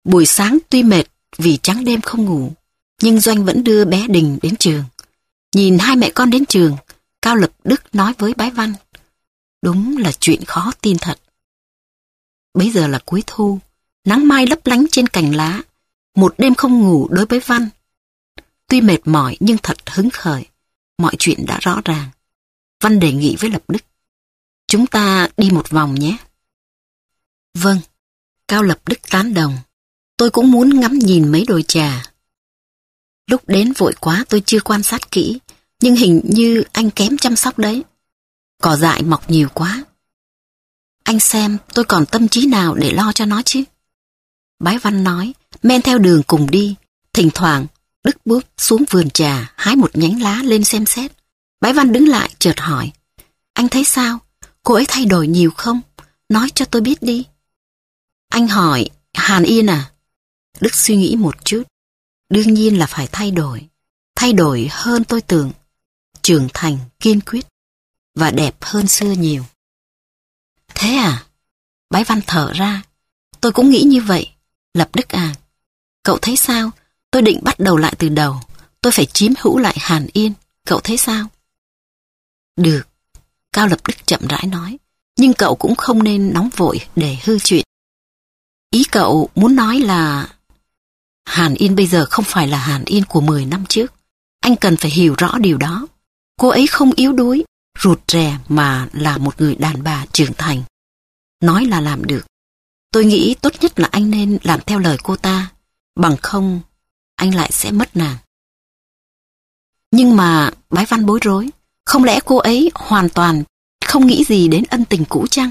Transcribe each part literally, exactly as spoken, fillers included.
Buổi sáng tuy mệt vì trắng đêm không ngủ, nhưng Doanh vẫn đưa bé Đình đến trường. Nhìn hai mẹ con đến trường, Cao Lập Đức nói với Bái Văn. Đúng là chuyện khó tin thật. Bấy giờ là cuối thu, nắng mai lấp lánh trên cành lá. Một đêm không ngủ đối với Văn. Tuy mệt mỏi nhưng thật hứng khởi. Mọi chuyện đã rõ ràng. Văn đề nghị với Lập Đức. Chúng ta đi một vòng nhé. Vâng. Cao Lập Đức tán đồng. Tôi cũng muốn ngắm nhìn mấy đồi trà. Lúc đến vội quá tôi chưa quan sát kỹ, nhưng hình như anh kém chăm sóc đấy. Cỏ dại mọc nhiều quá. Anh xem tôi còn tâm trí nào để lo cho nó chứ. Bái Văn nói, men theo đường cùng đi. Thỉnh thoảng, Đức bước xuống vườn trà, hái một nhánh lá lên xem xét. Bái Văn đứng lại chợt hỏi, anh thấy sao? Cô ấy thay đổi nhiều không? Nói cho tôi biết đi. Anh hỏi, Hàn Yên à? Đức suy nghĩ một chút. Đương nhiên là phải thay đổi. Thay đổi hơn tôi tưởng. Trưởng thành, kiên quyết. Và đẹp hơn xưa nhiều. Thế à? Bái Văn thở ra. Tôi cũng nghĩ như vậy. Lập Đức à? Cậu thấy sao? Tôi định bắt đầu lại từ đầu. Tôi phải chiếm hữu lại Hàn Yên. Cậu thấy sao? Được. Cao Lập Đức chậm rãi nói. Nhưng cậu cũng không nên nóng vội để hư chuyện. Ý cậu muốn nói là Hàn Yên bây giờ không phải là Hàn Yên của mười năm trước. Anh cần phải hiểu rõ điều đó. Cô ấy không yếu đuối, rụt rè mà là một người đàn bà trưởng thành. Nói là làm được. Tôi nghĩ tốt nhất là anh nên làm theo lời cô ta. Bằng không, anh lại sẽ mất nàng. Nhưng mà Bái Văn bối rối. Không lẽ cô ấy hoàn toàn không nghĩ gì đến ân tình cũ chăng?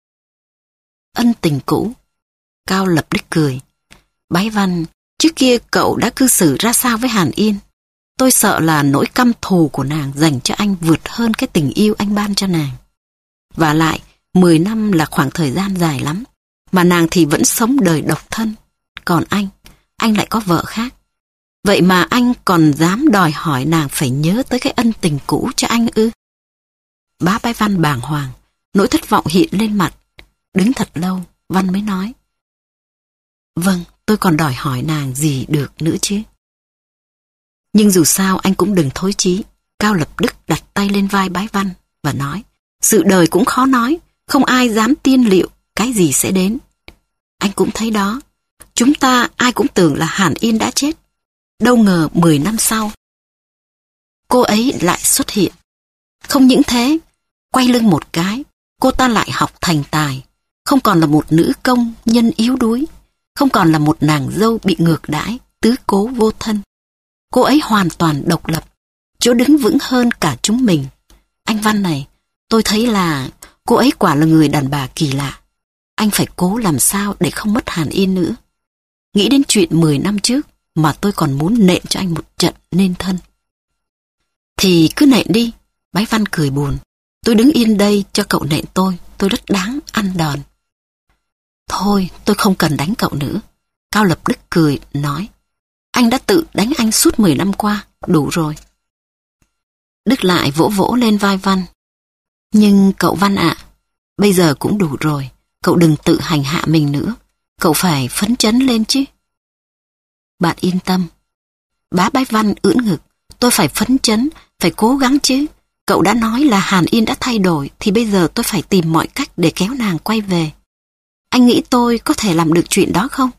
Ân tình cũ? Cao Lập Đức cười. Bái Văn, trước kia cậu đã cư xử ra sao với Hàn Yên? Tôi sợ là nỗi căm thù của nàng dành cho anh vượt hơn cái tình yêu anh ban cho nàng. Và lại, mười năm là khoảng thời gian dài lắm, mà nàng thì vẫn sống đời độc thân. Còn anh, anh lại có vợ khác. Vậy mà anh còn dám đòi hỏi nàng phải nhớ tới cái ân tình cũ cho anh ư? Bá Bái Văn bàng hoàng, nỗi thất vọng hiện lên mặt. Đứng thật lâu, Văn mới nói. Vâng, tôi còn đòi hỏi nàng gì được nữa chứ. Nhưng dù sao anh cũng đừng thối chí. Cao Lập Đức đặt tay lên vai Bái Văn và nói, sự đời cũng khó nói, không ai dám tiên liệu cái gì sẽ đến. Anh cũng thấy đó, chúng ta ai cũng tưởng là Hàn Yên đã chết. Đâu ngờ mười năm sau, cô ấy lại xuất hiện. Không những thế, quay lưng một cái, cô ta lại học thành tài, không còn là một nữ công nhân yếu đuối, không còn là một nàng dâu bị ngược đãi, tứ cố vô thân. Cô ấy hoàn toàn độc lập, chỗ đứng vững hơn cả chúng mình. Anh Văn này, tôi thấy là cô ấy quả là người đàn bà kỳ lạ. Anh phải cố làm sao để không mất Hàn Yên nữa. Nghĩ đến chuyện mười năm trước mà tôi còn muốn nện cho anh một trận nên thân. Thì cứ nện đi. Bái Văn cười buồn. Tôi đứng yên đây cho cậu nện tôi, tôi rất đáng ăn đòn. Thôi, tôi không cần đánh cậu nữa. Cao Lập Đức cười, nói. Anh đã tự đánh anh suốt mười năm qua, đủ rồi. Đức lại vỗ vỗ lên vai Văn. Nhưng cậu Văn ạ, bây giờ cũng đủ rồi, cậu đừng tự hành hạ mình nữa, cậu phải phấn chấn lên chứ. Bạn yên tâm. Bá Bái Văn ưỡn ngực, tôi phải phấn chấn, phải cố gắng chứ. Cậu đã nói là Hàn Yên đã thay đổi, thì bây giờ tôi phải tìm mọi cách để kéo nàng quay về. Anh nghĩ tôi có thể làm được chuyện đó không?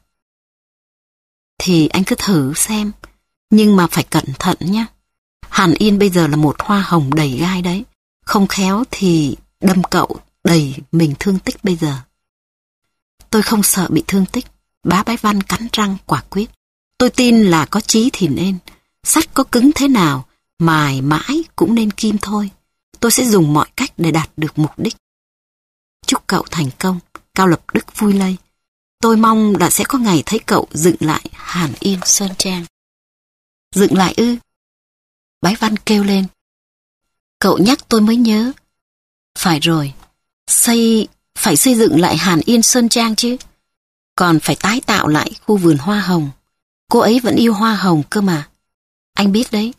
Thì anh cứ thử xem, nhưng mà phải cẩn thận nhé. Hàn Yên bây giờ là một hoa hồng đầy gai đấy, không khéo thì đâm cậu đầy mình thương tích bây giờ. Tôi không sợ bị thương tích. Bá Bái Văn cắn răng quả quyết. Tôi tin là có chí thì nên, sắt có cứng thế nào, mài mãi cũng nên kim thôi. Tôi sẽ dùng mọi cách để đạt được mục đích. Chúc cậu thành công. Cao Lập Đức vui lây. Tôi mong là sẽ có ngày thấy cậu dựng lại Hàn Yên Sơn Trang. Dựng lại ư? Bái Văn kêu lên. Cậu nhắc tôi mới nhớ. Phải rồi, xây, phải xây dựng lại Hàn Yên Sơn Trang chứ. Còn phải tái tạo lại khu vườn hoa hồng. Cô ấy vẫn yêu hoa hồng cơ mà. Anh biết đấy.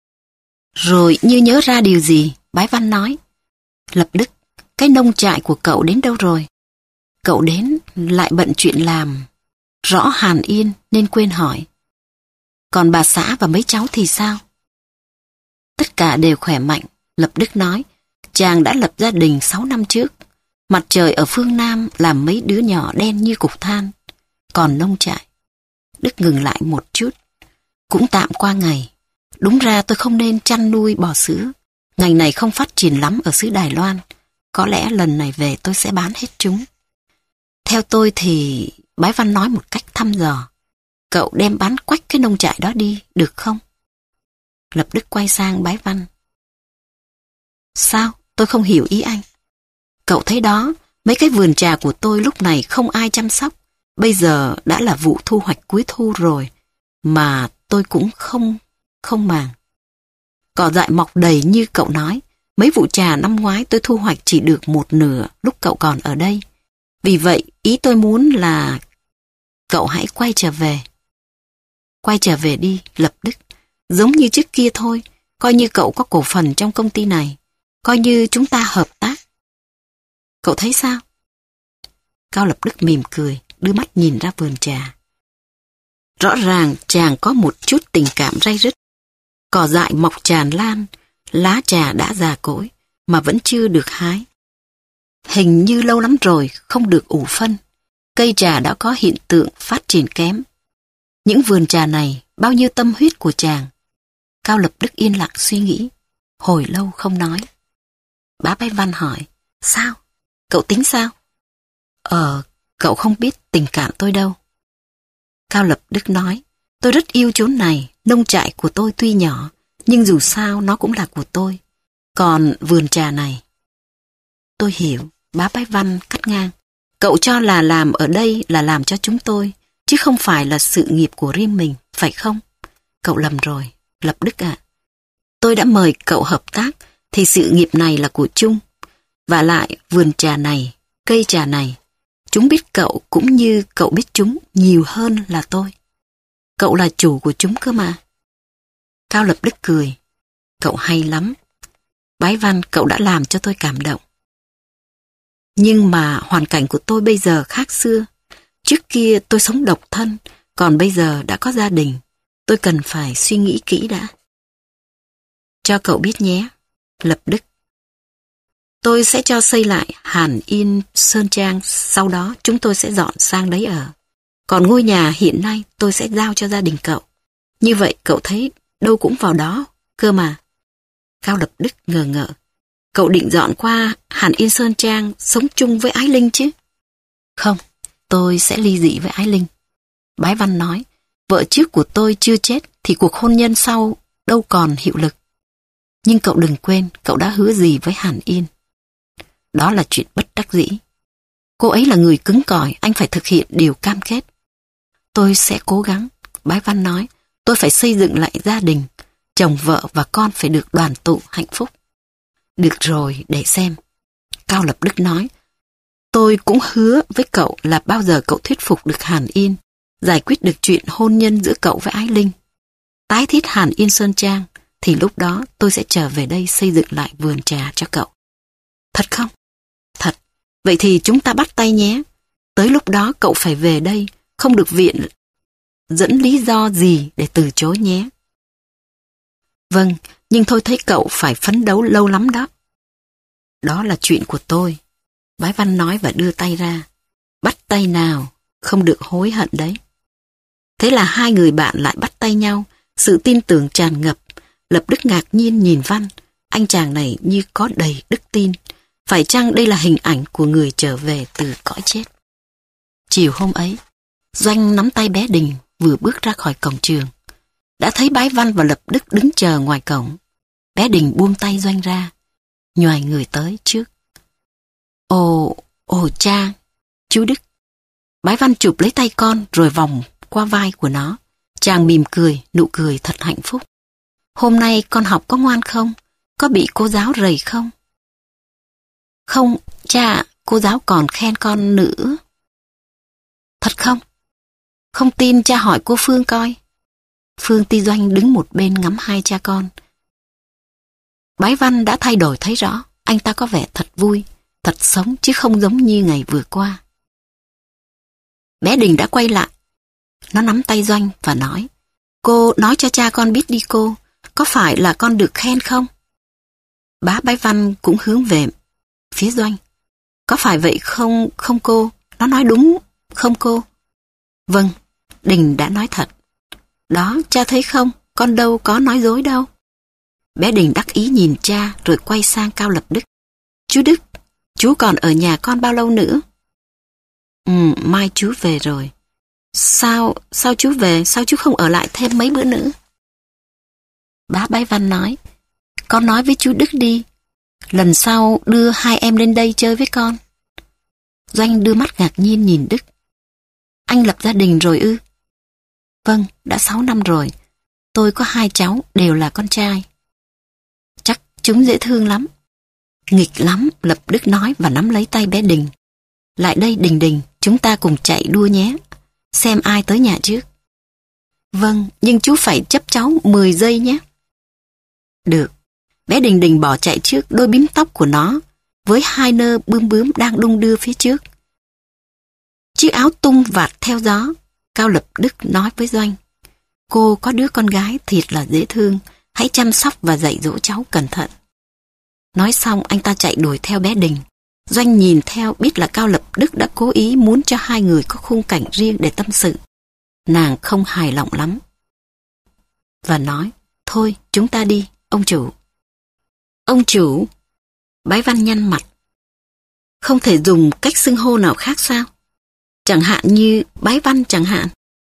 Rồi như nhớ ra điều gì, Bái Văn nói. Lập Đức, cái nông trại của cậu đến đâu rồi? Cậu đến lại bận chuyện làm. rõ hàn yên nên quên hỏi. Còn bà xã và mấy cháu thì sao? Tất cả đều khỏe mạnh, Lập Đức nói. Chàng đã lập gia đình sáu năm trước. Mặt trời ở phương Nam làm mấy đứa nhỏ đen như cục than. Còn nông trại. Đức ngừng lại một chút. Cũng tạm qua ngày. Đúng ra tôi không nên chăn nuôi bò sữa. Ngành này không phát triển lắm ở xứ Đài Loan. Có lẽ lần này về tôi sẽ bán hết chúng. Theo tôi thì... Bái Văn nói một cách thăm dò. Cậu đem bán quách cái nông trại đó đi, được không? Lập Đức quay sang Bái Văn. Sao? Tôi không hiểu ý anh. Cậu thấy đó, mấy cái vườn trà của tôi lúc này không ai chăm sóc. Bây giờ đã là vụ thu hoạch cuối thu rồi, mà tôi cũng không, không màng. Cỏ dại mọc đầy như cậu nói. Mấy vụ trà năm ngoái tôi thu hoạch chỉ được một nửa lúc cậu còn ở đây. Vì vậy, ý tôi muốn là cậu hãy quay trở về. Quay trở về đi, Lập Đức. Giống như trước kia thôi, coi như cậu có cổ phần trong công ty này. Coi như chúng ta hợp tác. Cậu thấy sao? Cao Lập Đức mỉm cười, đưa mắt nhìn ra vườn trà. Rõ ràng chàng có một chút tình cảm ray rứt. Cỏ dại mọc tràn lan, lá trà đã già cỗi, mà vẫn chưa được hái. Hình như lâu lắm rồi không được ủ phân. Cây trà đã có hiện tượng phát triển kém. Những vườn trà này bao nhiêu tâm huyết của chàng. Cao Lập Đức yên lặng suy nghĩ. Hồi lâu không nói. Bá Bái Văn hỏi. Sao? Cậu tính sao? Ờ, cậu không biết tình cảm tôi đâu. Cao Lập Đức nói. Tôi rất yêu chốn này. Nông trại của tôi tuy nhỏ, nhưng dù sao nó cũng là của tôi. Còn vườn trà này... Tôi hiểu. Bá Bái Văn cắt ngang. Cậu cho là làm ở đây là làm cho chúng tôi, chứ không phải là sự nghiệp của riêng mình, phải không? Cậu lầm rồi, Lập Đức ạ. Tôi đã mời cậu hợp tác, thì sự nghiệp này là của chung. Và lại, vườn trà này, cây trà này, chúng biết cậu cũng như cậu biết chúng nhiều hơn là tôi. Cậu là chủ của chúng cơ mà. Cao Lập Đức cười. Cậu hay lắm. Bái Văn, cậu đã làm cho tôi cảm động. Nhưng mà hoàn cảnh của tôi bây giờ khác xưa. Trước kia tôi sống độc thân, còn bây giờ đã có gia đình. Tôi cần phải suy nghĩ kỹ đã. Cho cậu biết nhé, Lập Đức. Tôi sẽ cho xây lại Hàn Yên Sơn Trang, sau đó chúng tôi sẽ dọn sang đấy ở. Còn ngôi nhà hiện nay tôi sẽ giao cho gia đình cậu. Như vậy cậu thấy đâu cũng vào đó, cơ mà. Cao Lập Đức ngờ ngợ. Cậu định dọn qua Hàn Yên Sơn Trang sống chung với Ái Linh chứ? Không, tôi sẽ ly dị với Ái Linh. Bái Văn nói, vợ trước của tôi chưa chết thì cuộc hôn nhân sau đâu còn hiệu lực. Nhưng cậu đừng quên, cậu đã hứa gì với Hàn Yên. Đó là chuyện bất đắc dĩ. Cô ấy là người cứng cỏi, anh phải thực hiện điều cam kết. Tôi sẽ cố gắng, Bái Văn nói, tôi phải xây dựng lại gia đình. Chồng vợ và con phải được đoàn tụ hạnh phúc. Được rồi, để xem. Cao Lập Đức nói, tôi cũng hứa với cậu là bao giờ cậu thuyết phục được Hàn Yên, giải quyết được chuyện hôn nhân giữa cậu với Ái Linh, tái thiết Hàn Yên Sơn Trang, thì lúc đó tôi sẽ trở về đây xây dựng lại vườn trà cho cậu. Thật không? Thật. Vậy thì chúng ta bắt tay nhé. Tới lúc đó cậu phải về đây, không được viện dẫn lý do gì để từ chối nhé. Vâng, nhưng tôi thấy cậu phải phấn đấu lâu lắm đó. Đó là chuyện của tôi. Bái Văn nói và đưa tay ra. Bắt tay nào, không được hối hận đấy. Thế là hai người bạn lại bắt tay nhau, sự tin tưởng tràn ngập. Lập Đức ngạc nhiên nhìn Văn, anh chàng này như có đầy đức tin. Phải chăng đây là hình ảnh của người trở về từ cõi chết? Chiều hôm ấy, Doanh nắm tay bé Đình vừa bước ra khỏi cổng trường. Đã thấy Bái Văn và Lập Đức đứng chờ ngoài cổng. Bé Đình buông tay Doanh ra, nhoài người tới trước. Ồ, ồ cha, chú Đức. Bái Văn chụp lấy tay con rồi vòng qua vai của nó. Chàng mỉm cười, nụ cười thật hạnh phúc. Hôm nay con học có ngoan không? Có bị cô giáo rầy không? Không, cha, cô giáo còn khen con nữa. Thật không? Không tin cha hỏi cô Phương coi. Phương Ti Doanh đứng một bên ngắm hai cha con. Bái Văn đã thay đổi thấy rõ, anh ta có vẻ thật vui, thật sống chứ không giống như ngày vừa qua. Bé Đình đã quay lại, Nó nắm tay Doanh và nói, cô nói cho cha con biết đi cô, có phải là con được khen không? Bá Bái Văn cũng hướng về phía Doanh. Có phải vậy không, không cô? Nó nói đúng không cô? Vâng, Đình đã nói thật. Đó, cha thấy không, con đâu có nói dối đâu. Bé Đình đắc ý nhìn cha rồi quay sang Cao Lập Đức. Chú Đức, chú còn ở nhà con bao lâu nữa? Ừ, mai chú về rồi. Sao, sao chú về, sao chú không ở lại thêm mấy bữa nữa? Bá Bái Văn nói, con nói với chú Đức đi, lần sau đưa hai em lên đây chơi với con. Doanh đưa mắt ngạc nhiên nhìn Đức. Anh lập gia đình rồi ư? Vâng, đã sáu năm rồi. Tôi có hai cháu, đều là con trai. Chắc chúng dễ thương lắm. Nghịch lắm, Lập Đức nói và nắm lấy tay bé Đình. Lại đây Đình Đình, chúng ta cùng chạy đua nhé. Xem ai tới nhà trước. Vâng, nhưng chú phải chấp cháu mười giây nhé. Được. Bé Đình Đình bỏ chạy trước đôi bím tóc của nó, với hai nơ bướm bướm đang đung đưa phía trước. Chiếc áo tung vạt theo gió. Cao Lập Đức nói với Doanh, cô có đứa con gái thiệt là dễ thương, hãy chăm sóc và dạy dỗ cháu cẩn thận. Nói xong anh ta chạy đuổi theo bé Đình. Doanh nhìn theo biết là Cao Lập Đức đã cố ý muốn cho hai người có khung cảnh riêng để tâm sự. Nàng không hài lòng lắm. Và nói, thôi chúng ta đi, ông chủ. Ông chủ? Bái Văn nhăn mặt. Không thể dùng cách xưng hô nào khác sao? Chẳng hạn như Bái Văn chẳng hạn.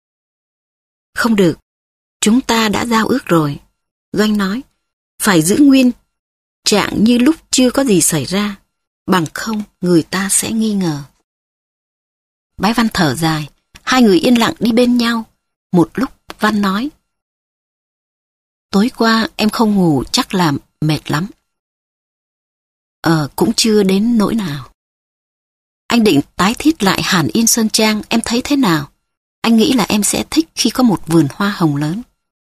Không được, chúng ta đã giao ước rồi. Doanh nói, phải giữ nguyên trạng như lúc chưa có gì xảy ra, bằng không người ta sẽ nghi ngờ. Bái Văn thở dài, hai người yên lặng đi bên nhau. Một lúc Văn nói, tối qua em không ngủ chắc là mệt lắm. Ờ, cũng chưa đến nỗi nào. Anh định tái thiết lại Hàn Yên Sơn Trang, em thấy thế nào? Anh nghĩ là em sẽ thích khi có một vườn hoa hồng lớn.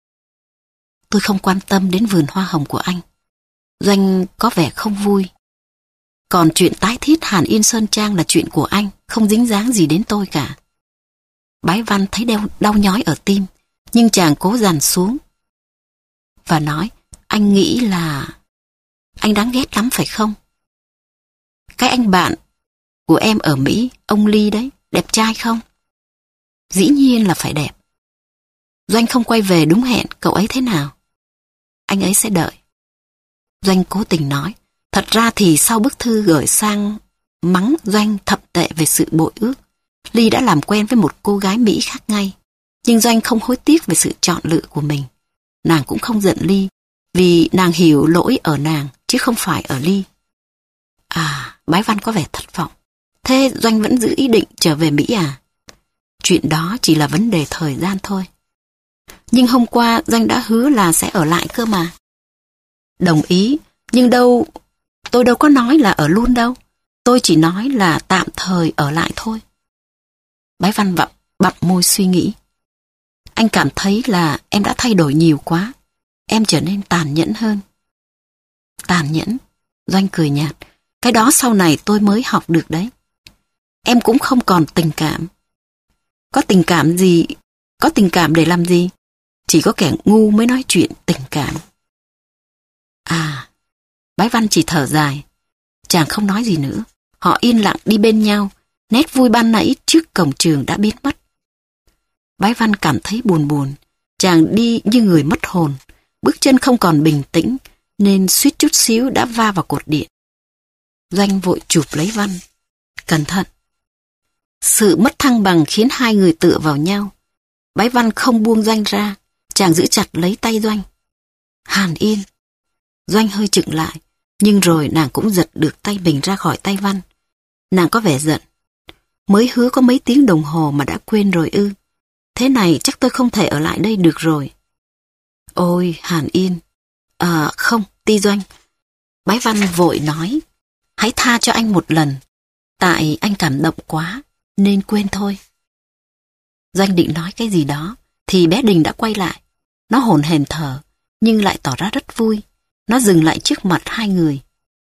Tôi không quan tâm đến vườn hoa hồng của anh. Doanh có vẻ không vui. Còn chuyện tái thiết Hàn Yên Sơn Trang là chuyện của anh, không dính dáng gì đến tôi cả. Bái Văn thấy đau, đau nhói ở tim, nhưng chàng cố dằn xuống. Và nói, anh nghĩ là... Anh đáng ghét lắm phải không? Cái anh bạn của em ở Mỹ, ông Ly đấy, đẹp trai không? Dĩ nhiên là phải đẹp. Doanh không quay về đúng hẹn, cậu ấy thế nào? Anh ấy sẽ đợi. Doanh cố tình nói, thật ra thì sau bức thư gửi sang mắng Doanh thậm tệ về sự bội ước, Ly đã làm quen với một cô gái Mỹ khác ngay. Nhưng Doanh không hối tiếc về sự chọn lựa của mình. Nàng cũng không giận Ly, vì nàng hiểu lỗi ở nàng, chứ không phải ở Ly. À, Bái Văn có vẻ thất vọng. Thế Doanh vẫn giữ ý định trở về Mỹ à? Chuyện đó chỉ là vấn đề thời gian thôi. Nhưng hôm qua Doanh đã hứa là sẽ ở lại cơ mà. Đồng ý, nhưng đâu... Tôi đâu có nói là ở luôn đâu. Tôi chỉ nói là tạm thời ở lại thôi. Bái Văn vặn, bặm môi suy nghĩ. Anh cảm thấy là em đã thay đổi nhiều quá. Em trở nên tàn nhẫn hơn. Tàn nhẫn? Doanh cười nhạt. Cái đó sau này tôi mới học được đấy. Em cũng không còn tình cảm. Có tình cảm gì? Có tình cảm để làm gì? Chỉ có kẻ ngu mới nói chuyện tình cảm. À, Bái Văn chỉ thở dài. Chàng không nói gì nữa. Họ yên lặng đi bên nhau. Nét vui ban nãy trước cổng trường đã biến mất. Bái Văn cảm thấy buồn buồn. Chàng đi như người mất hồn. Bước chân không còn bình tĩnh, nên suýt chút xíu đã va vào cột điện. Doanh vội chụp lấy Văn. Cẩn thận. Sự mất thăng bằng khiến hai người tựa vào nhau. Bái Văn không buông Doanh ra. Chàng giữ chặt lấy tay Doanh. Hàn Yên. Doanh hơi chững lại, nhưng rồi nàng cũng giật được tay mình ra khỏi tay Văn. Nàng có vẻ giận. Mới hứa có mấy tiếng đồng hồ mà đã quên rồi ư? Thế này chắc tôi không thể ở lại đây được rồi. Ôi, Hàn Yên. À, không, Ti Doanh. Bái Văn vội nói. Hãy tha cho anh một lần. Tại anh cảm động quá, nên quên thôi. Doanh định nói cái gì đó, thì bé Đình đã quay lại. Nó hổn hển thở, nhưng lại tỏ ra rất vui. Nó dừng lại trước mặt hai người.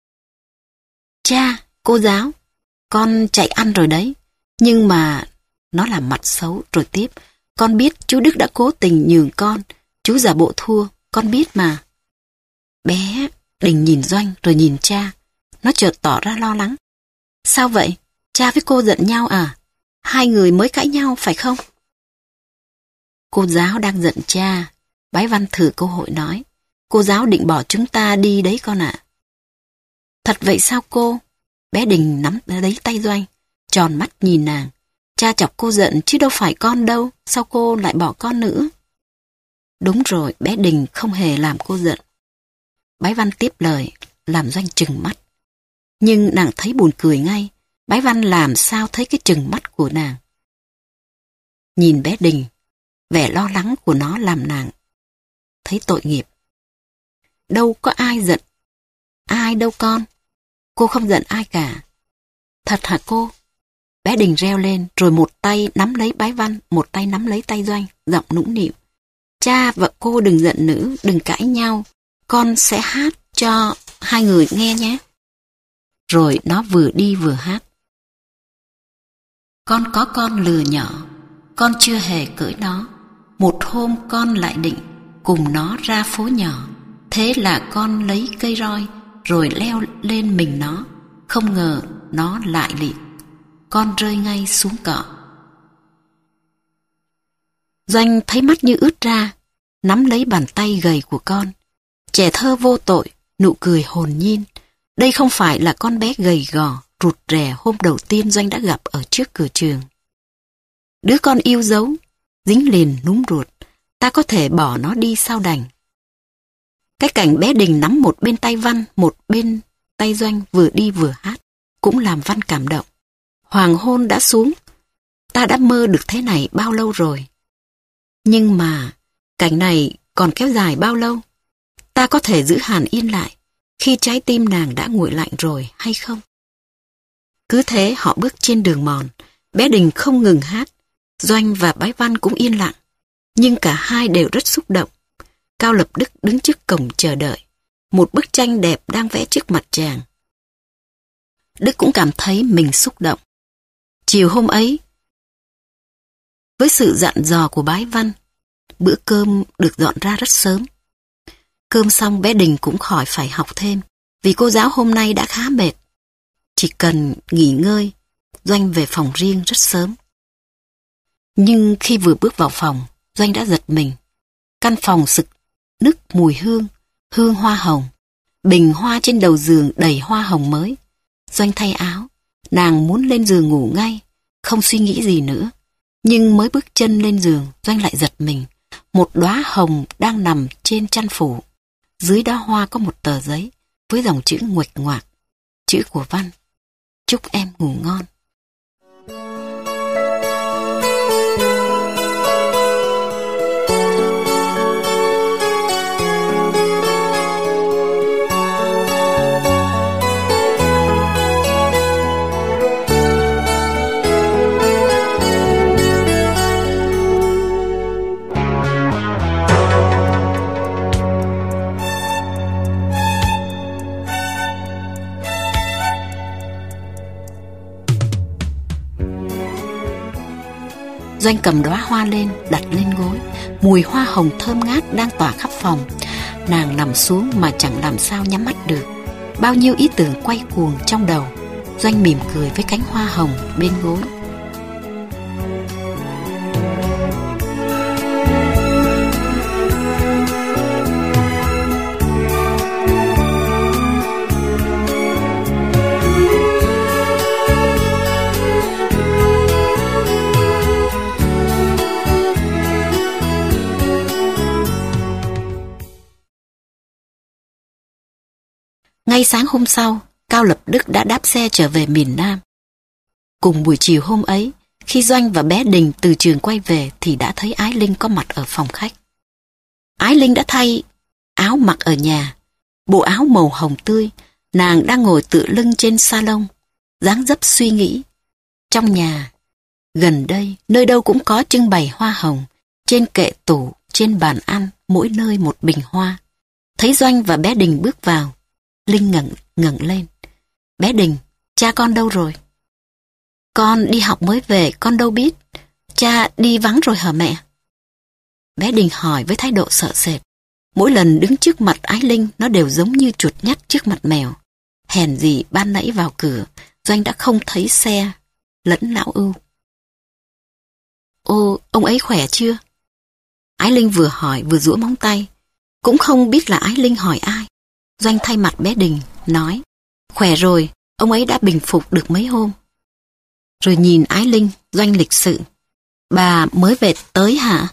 Cha, cô giáo, con chạy ăn rồi đấy. Nhưng mà... Nó làm mặt xấu rồi tiếp. Con biết chú Đức đã cố tình nhường con, chú giả bộ thua, con biết mà. Bé Đình nhìn Doanh rồi nhìn cha, nó chợt tỏ ra lo lắng. Sao vậy? Cha với cô giận nhau à? Hai người mới cãi nhau phải không? Cô giáo đang giận cha. Bái Văn thử cơ hội nói. Cô giáo định bỏ chúng ta đi đấy con ạ. Thật vậy sao cô? Bé Đình nắm lấy tay Doanh, tròn mắt nhìn nàng. Cha chọc cô giận chứ đâu phải con đâu, sao cô lại bỏ con nữa? Đúng rồi, bé Đình không hề làm cô giận. Bái Văn tiếp lời, làm Doanh trừng mắt. Nhưng nàng thấy buồn cười ngay, Bái Văn làm sao thấy cái trừng mắt của nàng. Nhìn bé Đình, vẻ lo lắng của nó làm nàng thấy tội nghiệp. Đâu có ai giận. Ai đâu con. Cô không giận ai cả. Thật hả cô? Bé Đình reo lên, rồi một tay nắm lấy Bái Văn, một tay nắm lấy tay Doanh, giọng nũng nịu. Cha và cô đừng giận nữa, đừng cãi nhau. Con sẽ hát cho hai người nghe nhé. Rồi nó vừa đi vừa hát. Con có con lừa nhỏ, con chưa hề cưỡi nó. Một hôm con lại định cùng nó ra phố nhỏ. Thế là con lấy cây roi, rồi leo lên mình nó. Không ngờ nó lại liệng. Con rơi ngay xuống cỏ. Doanh thấy mắt như ướt ra, nắm lấy bàn tay gầy của con. Trẻ thơ vô tội, nụ cười hồn nhiên. Đây không phải là con bé gầy gò, rụt rè hôm đầu tiên Doanh đã gặp ở trước cửa trường. Đứa con yêu dấu, dính liền núm ruột, ta có thể bỏ nó đi sao đành. Cái cảnh bé Đình nắm một bên tay Văn, một bên tay Doanh vừa đi vừa hát, cũng làm Văn cảm động. Hoàng hôn đã xuống, ta đã mơ được thế này bao lâu rồi. Nhưng mà, cảnh này còn kéo dài bao lâu? Ta có thể giữ Hàn yên lại khi trái tim nàng đã nguội lạnh rồi hay không? Cứ thế họ bước trên đường mòn, bé Đình không ngừng hát, Doanh và Bái Văn cũng yên lặng, nhưng cả hai đều rất xúc động. Cao Lập Đức đứng trước cổng chờ đợi, một bức tranh đẹp đang vẽ trước mặt chàng. Đức cũng cảm thấy mình xúc động. Chiều hôm ấy, với sự dặn dò của Bái Văn, bữa cơm được dọn ra rất sớm. Cơm xong bé Đình cũng khỏi phải học thêm, vì cô giáo hôm nay đã khá mệt. Chỉ cần nghỉ ngơi, Doanh về phòng riêng rất sớm. Nhưng khi vừa bước vào phòng, Doanh đã giật mình. Căn phòng sực nức mùi hương, hương hoa hồng. Bình hoa trên đầu giường đầy hoa hồng mới. Doanh thay áo, nàng muốn lên giường ngủ ngay, không suy nghĩ gì nữa. Nhưng mới bước chân lên giường, Doanh lại giật mình. Một đóa hồng đang nằm trên chăn phủ. Dưới đóa hoa có một tờ giấy với dòng chữ nguệch ngoạc, chữ của Văn. Chúc em ngủ ngon. Doanh cầm đóa hoa lên, đặt lên gối. Mùi hoa hồng thơm ngát đang tỏa khắp phòng. Nàng nằm xuống mà chẳng làm sao nhắm mắt được. Bao nhiêu ý tưởng quay cuồng trong đầu. Doanh mỉm cười với cánh hoa hồng bên gối. Ngay sáng hôm sau, Cao Lập Đức đã đáp xe trở về miền Nam. Cùng buổi chiều hôm ấy, khi Doanh và bé Đình từ trường quay về thì đã thấy Ái Linh có mặt ở phòng khách. Ái Linh đã thay áo mặc ở nhà, bộ áo màu hồng tươi, nàng đang ngồi tựa lưng trên salon, dáng dấp suy nghĩ. Trong nhà, gần đây, nơi đâu cũng có trưng bày hoa hồng, trên kệ tủ, trên bàn ăn, mỗi nơi một bình hoa. Thấy Doanh và bé Đình bước vào, Linh ngẩng ngẩng lên. Bé Đình, cha con đâu rồi? Con đi học mới về, con đâu biết. Cha đi vắng rồi hả mẹ? Bé Đình hỏi với thái độ sợ sệt. Mỗi lần đứng trước mặt Ái Linh, nó đều giống như chuột nhắt trước mặt mèo. Hèn gì ban nãy vào cửa, Doanh đã không thấy xe lẫn Lão Ưu. Ô, ông ấy khỏe chưa? Ái Linh vừa hỏi vừa giũa móng tay. Cũng không biết là Ái Linh hỏi ai. Doanh thay mặt bé Đình, nói, khỏe rồi, ông ấy đã bình phục được mấy hôm. Rồi nhìn Ái Linh, Doanh lịch sự. Bà mới về tới hả?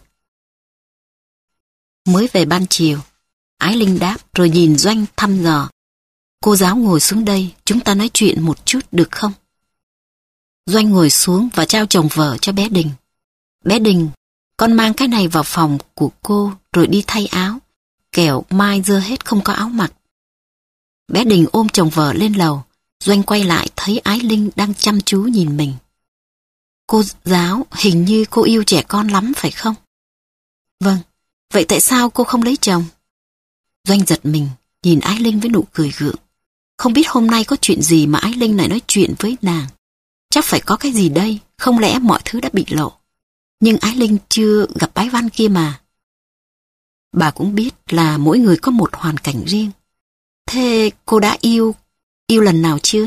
Mới về ban chiều. Ái Linh đáp rồi nhìn Doanh thăm dò. Cô giáo ngồi xuống đây, chúng ta nói chuyện một chút được không? Doanh ngồi xuống và trao chồng vợ cho bé Đình. Bé Đình, con mang cái này vào phòng của cô rồi đi thay áo, kẻo mai dơ hết không có áo mặc. Bé Đình ôm chồng vợ lên lầu, Doanh quay lại thấy Ái Linh đang chăm chú nhìn mình. Cô giáo, hình như cô yêu trẻ con lắm phải không? Vâng, vậy tại sao cô không lấy chồng? Doanh giật mình, nhìn Ái Linh với nụ cười gượng. Không biết hôm nay có chuyện gì mà Ái Linh lại nói chuyện với nàng. Chắc phải có cái gì đây, không lẽ mọi thứ đã bị lộ. Nhưng Ái Linh chưa gặp bái văn kia mà. Bà cũng biết là mỗi người có một hoàn cảnh riêng. Thế cô đã yêu, yêu lần nào chưa?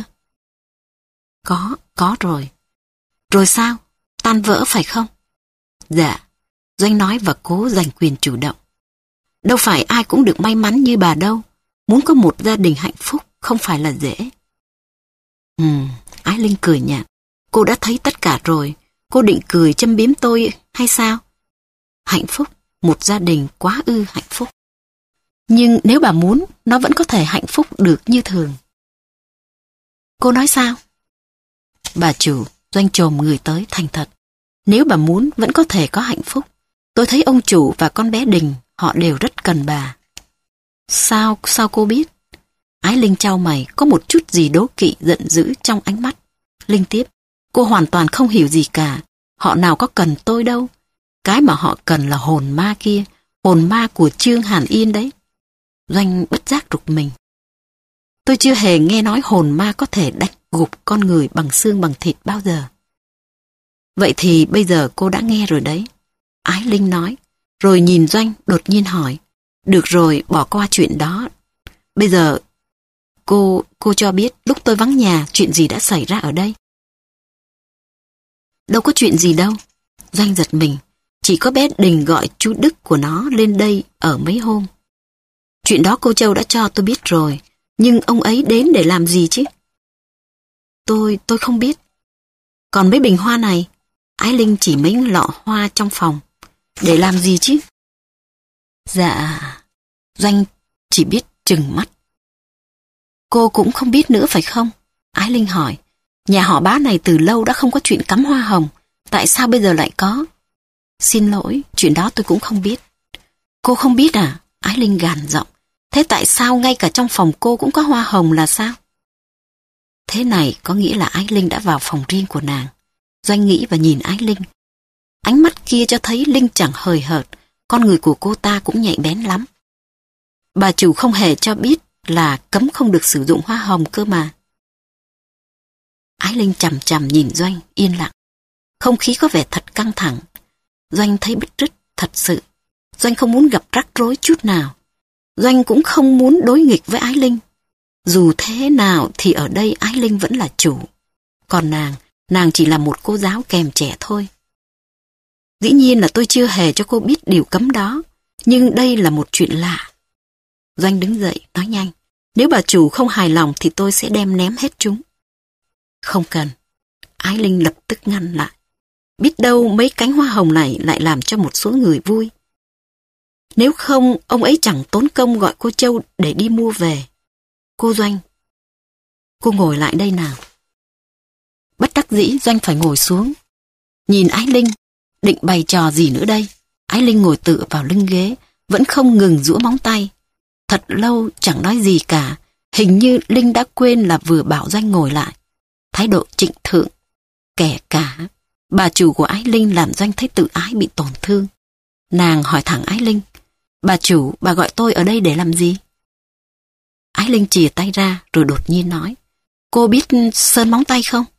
Có, có rồi. Rồi sao? Tan vỡ phải không? Dạ, Doanh nói và cố giành quyền chủ động. Đâu phải ai cũng được may mắn như bà đâu. Muốn có một gia đình hạnh phúc không phải là dễ. Ừ, Ái Linh cười nhạt. Cô đã thấy tất cả rồi. Cô định cười châm biếm tôi hay sao? Hạnh phúc, một gia đình quá ư hạnh phúc. Nhưng nếu bà muốn, nó vẫn có thể hạnh phúc được như thường. Cô nói sao? Bà chủ, Doanh chồm người tới thành thật. Nếu bà muốn, vẫn có thể có hạnh phúc. Tôi thấy ông chủ và con bé Đình, họ đều rất cần bà. Sao, sao cô biết? Ái Linh chau mày, có một chút gì đố kỵ giận dữ trong ánh mắt. Linh tiếp, cô hoàn toàn không hiểu gì cả. Họ nào có cần tôi đâu. Cái mà họ cần là hồn ma kia, hồn ma của Trương Hàn Yên đấy. Doanh bất giác rụt mình. Tôi chưa hề nghe nói hồn ma có thể đánh gục con người bằng xương bằng thịt bao giờ. Vậy thì bây giờ cô đã nghe rồi đấy. Ái Linh nói, rồi nhìn Doanh đột nhiên hỏi. Được rồi, bỏ qua chuyện đó. Bây giờ, cô, cô cho biết lúc tôi vắng nhà chuyện gì đã xảy ra ở đây. Đâu có chuyện gì đâu. Doanh giật mình. Chỉ có bé Đình gọi chú Đức của nó lên đây ở mấy hôm. Chuyện đó cô Châu đã cho tôi biết rồi. Nhưng ông ấy đến để làm gì chứ? Tôi, tôi không biết. Còn mấy bình hoa này, Ái Linh chỉ mấy lọ hoa trong phòng. Để làm gì chứ? Dạ, Doanh chỉ biết trừng mắt. Cô cũng không biết nữa phải không? Ái Linh hỏi. Nhà họ Bá này từ lâu đã không có chuyện cắm hoa hồng. Tại sao bây giờ lại có? Xin lỗi, chuyện đó tôi cũng không biết. Cô không biết à? Ái Linh gằn giọng. Thế tại sao ngay cả trong phòng cô cũng có hoa hồng là sao? Thế này có nghĩa là Ái Linh đã vào phòng riêng của nàng. Doanh nghĩ và nhìn Ái Linh. Ánh mắt kia cho thấy Linh chẳng hời hợt, con người của cô ta cũng nhạy bén lắm. Bà chủ không hề cho biết là cấm không được sử dụng hoa hồng cơ mà. Ái Linh chằm chằm nhìn Doanh, yên lặng. Không khí có vẻ thật căng thẳng. Doanh thấy bứt rứt, thật sự. Doanh không muốn gặp rắc rối chút nào. Doanh cũng không muốn đối nghịch với Ái Linh. Dù thế nào thì ở đây Ái Linh vẫn là chủ. Còn nàng, nàng chỉ là một cô giáo kèm trẻ thôi. Dĩ nhiên là tôi chưa hề cho cô biết điều cấm đó. Nhưng đây là một chuyện lạ. Doanh đứng dậy, nói nhanh. Nếu bà chủ không hài lòng thì tôi sẽ đem ném hết chúng. Không cần. Ái Linh lập tức ngăn lại. Biết đâu mấy cánh hoa hồng này lại làm cho một số người vui. Nếu không, ông ấy chẳng tốn công gọi cô Châu để đi mua về. Cô Doanh, cô ngồi lại đây nào. Bất đắc dĩ Doanh phải ngồi xuống. Nhìn Ái Linh, định bày trò gì nữa đây? Ái Linh ngồi tựa vào lưng ghế, vẫn không ngừng giũa móng tay. Thật lâu chẳng nói gì cả, hình như Linh đã quên là vừa bảo Doanh ngồi lại. Thái độ trịnh thượng, kể cả bà chủ của Ái Linh làm Doanh thấy tự ái bị tổn thương. Nàng hỏi thẳng Ái Linh, bà chủ, bà gọi tôi ở đây để làm gì? Ái Linh chìa tay ra rồi đột nhiên nói, cô biết sơn móng tay không?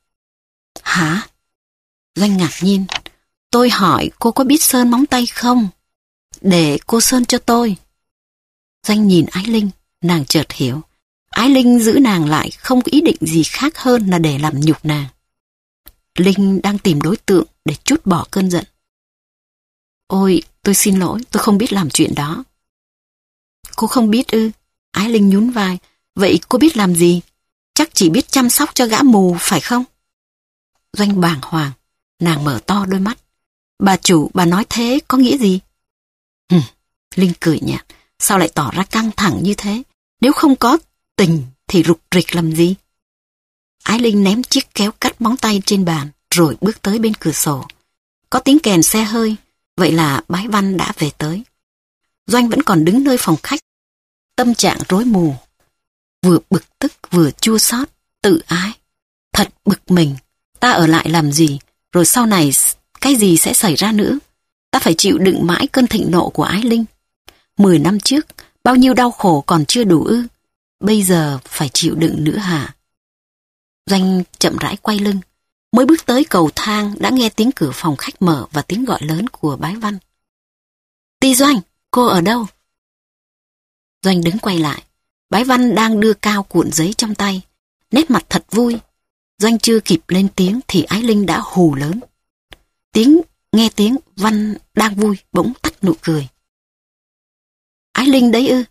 Hả? Doanh ngạc nhiên, tôi hỏi cô có biết sơn móng tay không? Để cô sơn cho tôi. Doanh nhìn Ái Linh, nàng chợt hiểu. Ái Linh giữ nàng lại không có ý định gì khác hơn là để làm nhục nàng. Linh đang tìm đối tượng để trút bỏ cơn giận. Ôi, tôi xin lỗi, tôi không biết làm chuyện đó. Cô không biết ư? Ái Linh nhún vai. Vậy cô biết làm gì? Chắc chỉ biết chăm sóc cho gã mù, phải không? Doanh bàng hoàng, nàng mở to đôi mắt. Bà chủ, bà nói thế có nghĩa gì? Hừm, Linh cười nhạt. Sao lại tỏ ra căng thẳng như thế? Nếu không có tình thì rục rịch làm gì? Ái Linh ném chiếc kéo cắt móng tay trên bàn, rồi bước tới bên cửa sổ. Có tiếng kèn xe hơi, vậy là Bái Văn đã về tới. Doanh vẫn còn đứng nơi phòng khách, tâm trạng rối mù. Vừa bực tức vừa chua xót, tự ái. Thật bực mình, ta ở lại làm gì, rồi sau này cái gì sẽ xảy ra nữa? Ta phải chịu đựng mãi cơn thịnh nộ của Ái Linh. Mười năm trước, bao nhiêu đau khổ còn chưa đủ ư? Bây giờ phải chịu đựng nữa hả? Doanh chậm rãi quay lưng. Mới bước tới cầu thang đã nghe tiếng cửa phòng khách mở và tiếng gọi lớn của Bái Văn. Ti Doanh, cô ở đâu? Doanh đứng quay lại. Bái Văn đang đưa cao cuộn giấy trong tay. Nét mặt thật vui. Doanh chưa kịp lên tiếng thì Ái Linh đã hù lớn. Tiếng, nghe tiếng Văn đang vui bỗng tắt nụ cười. Ái Linh đấy ư?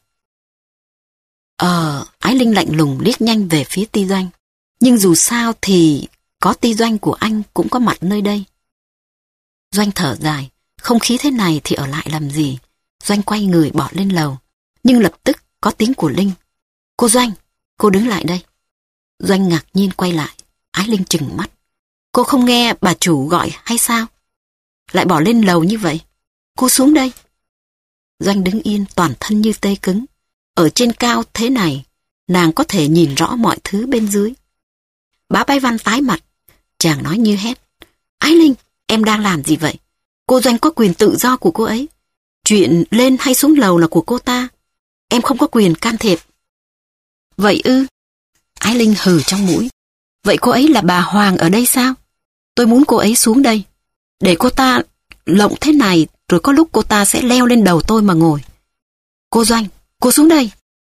Ờ, Ái Linh lạnh lùng liếc nhanh về phía Ti Doanh. Nhưng dù sao thì có Ti Doanh của anh cũng có mặt nơi đây. Doanh thở dài, không khí thế này thì ở lại làm gì? Doanh quay người bỏ lên lầu. Nhưng lập tức có tiếng của Linh. Cô Doanh, cô đứng lại đây. Doanh ngạc nhiên quay lại. Ái Linh trừng mắt. Cô không nghe bà chủ gọi hay sao? Lại bỏ lên lầu như vậy. Cô xuống đây. Doanh đứng yên toàn thân như tê cứng. Ở trên cao thế này, nàng có thể nhìn rõ mọi thứ bên dưới. Bá Bái Văn tái mặt. Chàng nói như hét. Ái Linh, em đang làm gì vậy? Cô Doanh có quyền tự do của cô ấy. Chuyện lên hay xuống lầu là của cô ta. Em không có quyền can thiệp. Vậy ư? Ái Linh hừ trong mũi. Vậy cô ấy là bà Hoàng ở đây sao? Tôi muốn cô ấy xuống đây. Để cô ta lộng thế này, rồi có lúc cô ta sẽ leo lên đầu tôi mà ngồi. Cô Doanh, cô xuống đây.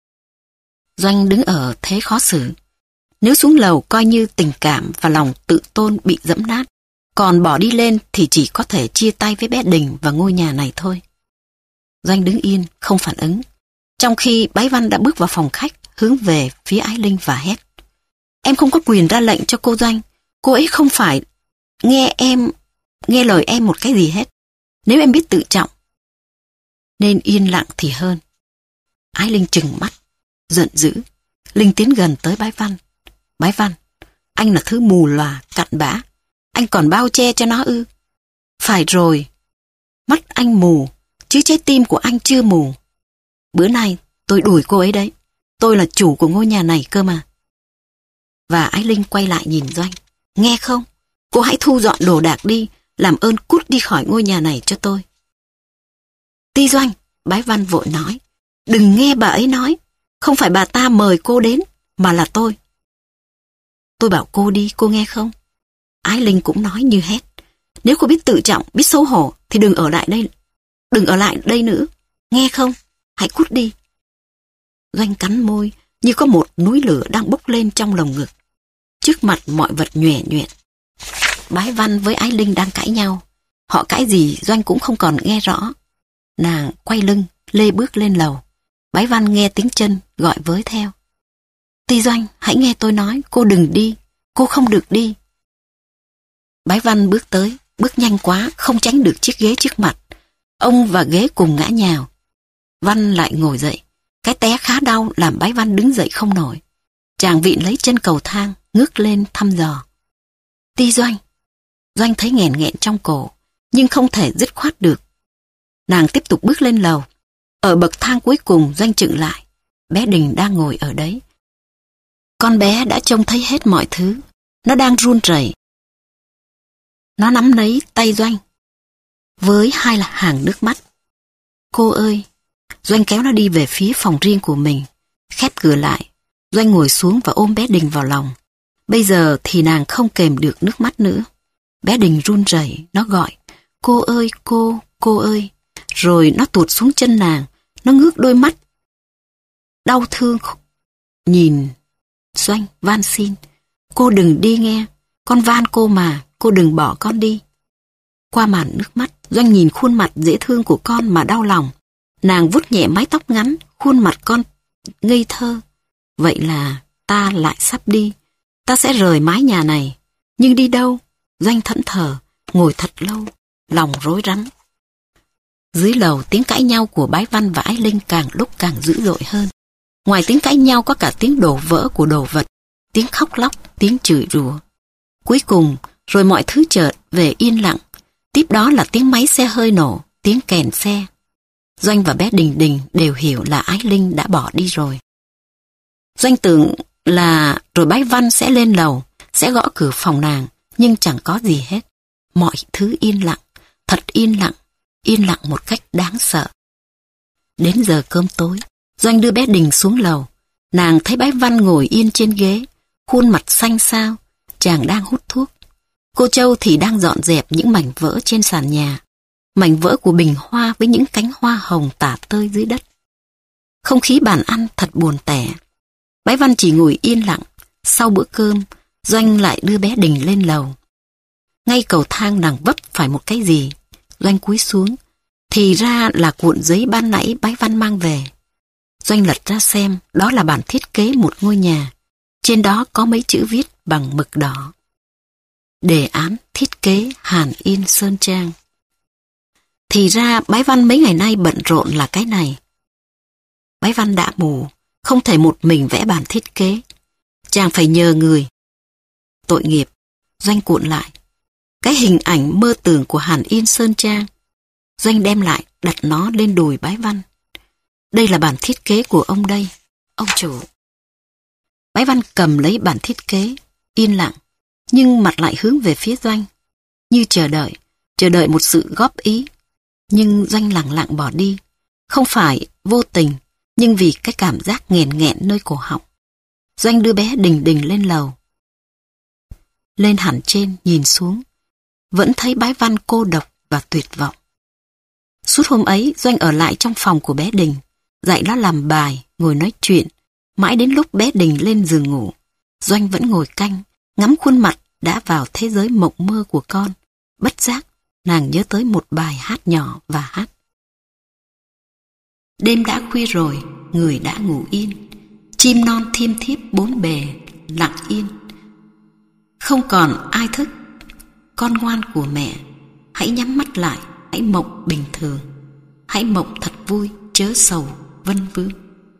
Doanh đứng ở thế khó xử. Nếu xuống lầu coi như tình cảm và lòng tự tôn bị dẫm nát. Còn bỏ đi lên thì chỉ có thể chia tay với bé Đình và ngôi nhà này thôi. Doanh đứng yên, không phản ứng. Trong khi Bái Văn đã bước vào phòng khách, hướng về phía Ái Linh và hét. Em không có quyền ra lệnh cho cô Doanh. Cô ấy không phải nghe em, nghe lời em một cái gì hết. Nếu em biết tự trọng, nên yên lặng thì hơn. Ái Linh trừng mắt, giận dữ. Linh tiến gần tới Bái Văn. Bái Văn, anh là thứ mù lòa, cặn bã. Anh còn bao che cho nó ư? Phải rồi, mắt anh mù, chứ trái tim của anh chưa mù. Bữa nay tôi đuổi cô ấy đấy. Tôi là chủ của ngôi nhà này cơ mà. Và Ái Linh quay lại nhìn Doanh. Nghe không? Cô hãy thu dọn đồ đạc đi, làm ơn cút đi khỏi ngôi nhà này cho tôi. Ti Doanh, Bái Văn vội nói. Đừng nghe bà ấy nói. Không phải bà ta mời cô đến, mà là tôi. Tôi bảo cô đi, cô nghe không? Ái Linh cũng nói như hét. Nếu cô biết tự trọng, biết xấu hổ, thì đừng ở lại đây. Đừng ở lại đây nữa. Nghe không? Hãy cút đi. Doanh cắn môi, như có một núi lửa đang bốc lên trong lồng ngực. Trước mặt mọi vật nhòe nhuyễn. Bái Văn với Ái Linh đang cãi nhau. Họ cãi gì Doanh cũng không còn nghe rõ. Nàng quay lưng, lê bước lên lầu. Bái Văn nghe tiếng chân, gọi với theo. Ti Doanh, hãy nghe tôi nói, cô đừng đi, cô không được đi. Bái Văn bước tới, bước nhanh quá, không tránh được chiếc ghế trước mặt. Ông và ghế cùng ngã nhào. Văn lại ngồi dậy. Cái té khá đau làm Bái Văn đứng dậy không nổi. Chàng vịn lấy chân cầu thang, ngước lên thăm dò. Ti Doanh. Doanh thấy nghẹn nghẹn trong cổ, nhưng không thể dứt khoát được. Nàng tiếp tục bước lên lầu. Ở bậc thang cuối cùng Doanh chững lại. Bé Đình đang ngồi ở đấy. Con bé đã trông thấy hết mọi thứ. Nó đang run rẩy. Nó nắm lấy tay Doanh với hai là hàng nước mắt. Cô ơi! Doanh kéo nó đi về phía phòng riêng của mình. Khép cửa lại. Doanh ngồi xuống và ôm bé Đình vào lòng. Bây giờ thì nàng không kềm được nước mắt nữa. Bé Đình run rẩy, nó gọi. Cô ơi, cô, cô ơi! Rồi nó tụt xuống chân nàng, nó ngước đôi mắt đau thương nhìn Doanh, van xin. Cô đừng đi nghe, con van cô mà, cô đừng bỏ con đi. Qua màn nước mắt, Doanh nhìn khuôn mặt dễ thương của con mà đau lòng. Nàng vuốt nhẹ mái tóc ngắn, khuôn mặt con ngây thơ. Vậy là ta lại sắp đi, ta sẽ rời mái nhà này. Nhưng đi đâu? Doanh thẫn thờ, ngồi thật lâu, lòng rối rắm. Dưới lầu, tiếng cãi nhau của Bái Văn và Ái Linh càng lúc càng dữ dội hơn. Ngoài tiếng cãi nhau có cả tiếng đổ vỡ của đồ vật, tiếng khóc lóc, tiếng chửi rủa. Cuối cùng, rồi mọi thứ chợt về yên lặng. Tiếp đó là tiếng máy xe hơi nổ, tiếng kèn xe. Doanh và bé Đình Đình đều hiểu là Ái Linh đã bỏ đi rồi. Doanh tưởng là rồi Bái Văn sẽ lên lầu, sẽ gõ cửa phòng nàng, nhưng chẳng có gì hết. Mọi thứ yên lặng, thật yên lặng, yên lặng một cách đáng sợ. Đến giờ cơm tối, Doanh đưa bé Đình xuống lầu. Nàng thấy Bái Văn ngồi yên trên ghế, khuôn mặt xanh xao, chàng đang hút thuốc. Cô Châu thì đang dọn dẹp những mảnh vỡ trên sàn nhà, mảnh vỡ của bình hoa với những cánh hoa hồng tả tơi dưới đất. Không khí bàn ăn thật buồn tẻ. Bái Văn chỉ ngồi yên lặng. Sau bữa cơm, Doanh lại đưa bé Đình lên lầu. Ngay cầu thang nàng vấp phải một cái gì. Doanh cúi xuống, thì ra là cuộn giấy ban nãy Bái Văn mang về. Doanh lật ra xem, đó là bản thiết kế một ngôi nhà. Trên đó có mấy chữ viết bằng mực đỏ. Đề án thiết kế Hàn In Sơn Trang. Thì ra Bái Văn mấy ngày nay bận rộn là cái này. Bái Văn đã mù, không thể một mình vẽ bản thiết kế. Chàng phải nhờ người. Tội nghiệp, Doanh cuộn lại. Cái hình ảnh mơ tưởng của Hàn In Sơn Trang. Doanh đem lại, đặt nó lên đùi Bái Văn. Đây là bản thiết kế của ông đây, ông chủ. Bái Văn cầm lấy bản thiết kế, yên lặng, nhưng mặt lại hướng về phía Doanh, như chờ đợi, chờ đợi một sự góp ý. Nhưng Doanh lặng lặng bỏ đi, không phải vô tình, nhưng vì cái cảm giác nghẹn nghẹn nơi cổ họng. Doanh đưa bé Đình Đình lên lầu. Lên hẳn trên, nhìn xuống, vẫn thấy Bái Văn cô độc và tuyệt vọng. Suốt hôm ấy, Doanh ở lại trong phòng của bé Đình, dạy nó làm bài, ngồi nói chuyện, mãi đến lúc bé Đình lên giường ngủ. Doanh vẫn ngồi canh, ngắm khuôn mặt đã vào thế giới mộng mơ của con. Bất giác, nàng nhớ tới một bài hát nhỏ và hát. Đêm đã khuya rồi, người đã ngủ yên, chim non thiêm thiếp bốn bề lặng yên. Không còn ai thức, con ngoan của mẹ, hãy nhắm mắt lại, hãy mộng bình thường, hãy mộng thật vui, chớ sầu vân vướng.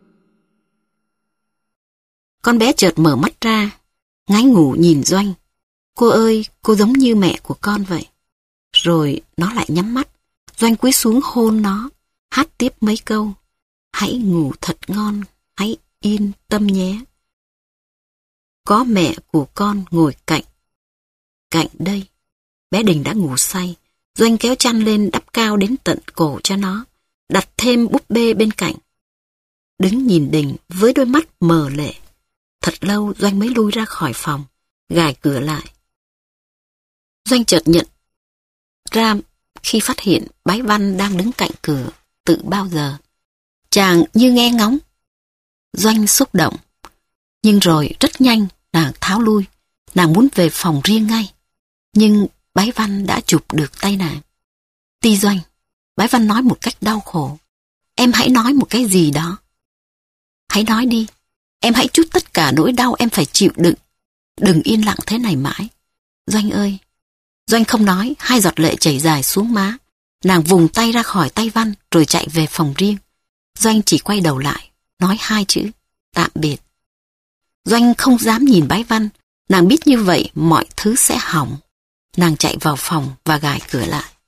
Con bé chợt mở mắt ra, ngáy ngủ nhìn Doanh. Cô ơi, cô giống như mẹ của con vậy. Rồi nó lại nhắm mắt. Doanh cúi xuống hôn nó, hát tiếp mấy câu. Hãy ngủ thật ngon, hãy yên tâm nhé. Có mẹ của con ngồi cạnh. Cạnh đây. Bé Đình đã ngủ say. Doanh kéo chăn lên đắp cao đến tận cổ cho nó, đặt thêm búp bê bên cạnh. Đứng nhìn Đình với đôi mắt mờ lệ. Thật lâu Doanh mới lui ra khỏi phòng, gài cửa lại. Doanh chợt nhận ra khi phát hiện Bái Văn đang đứng cạnh cửa từ bao giờ. Chàng như nghe ngóng. Doanh xúc động. Nhưng rồi rất nhanh nàng tháo lui. Nàng muốn về phòng riêng ngay. Nhưng Bái Văn đã chụp được tay nàng. Ti Doanh, Bái Văn nói một cách đau khổ. Em hãy nói một cái gì đó. Hãy nói đi. Em hãy trút tất cả nỗi đau em phải chịu đựng. Đừng yên lặng thế này mãi. Doanh ơi. Doanh không nói, hai giọt lệ chảy dài xuống má. Nàng vùng tay ra khỏi tay Văn rồi chạy về phòng riêng. Doanh chỉ quay đầu lại, nói hai chữ, tạm biệt. Doanh không dám nhìn Bái Văn. Nàng biết như vậy mọi thứ sẽ hỏng. Nàng chạy vào phòng và gài cửa lại.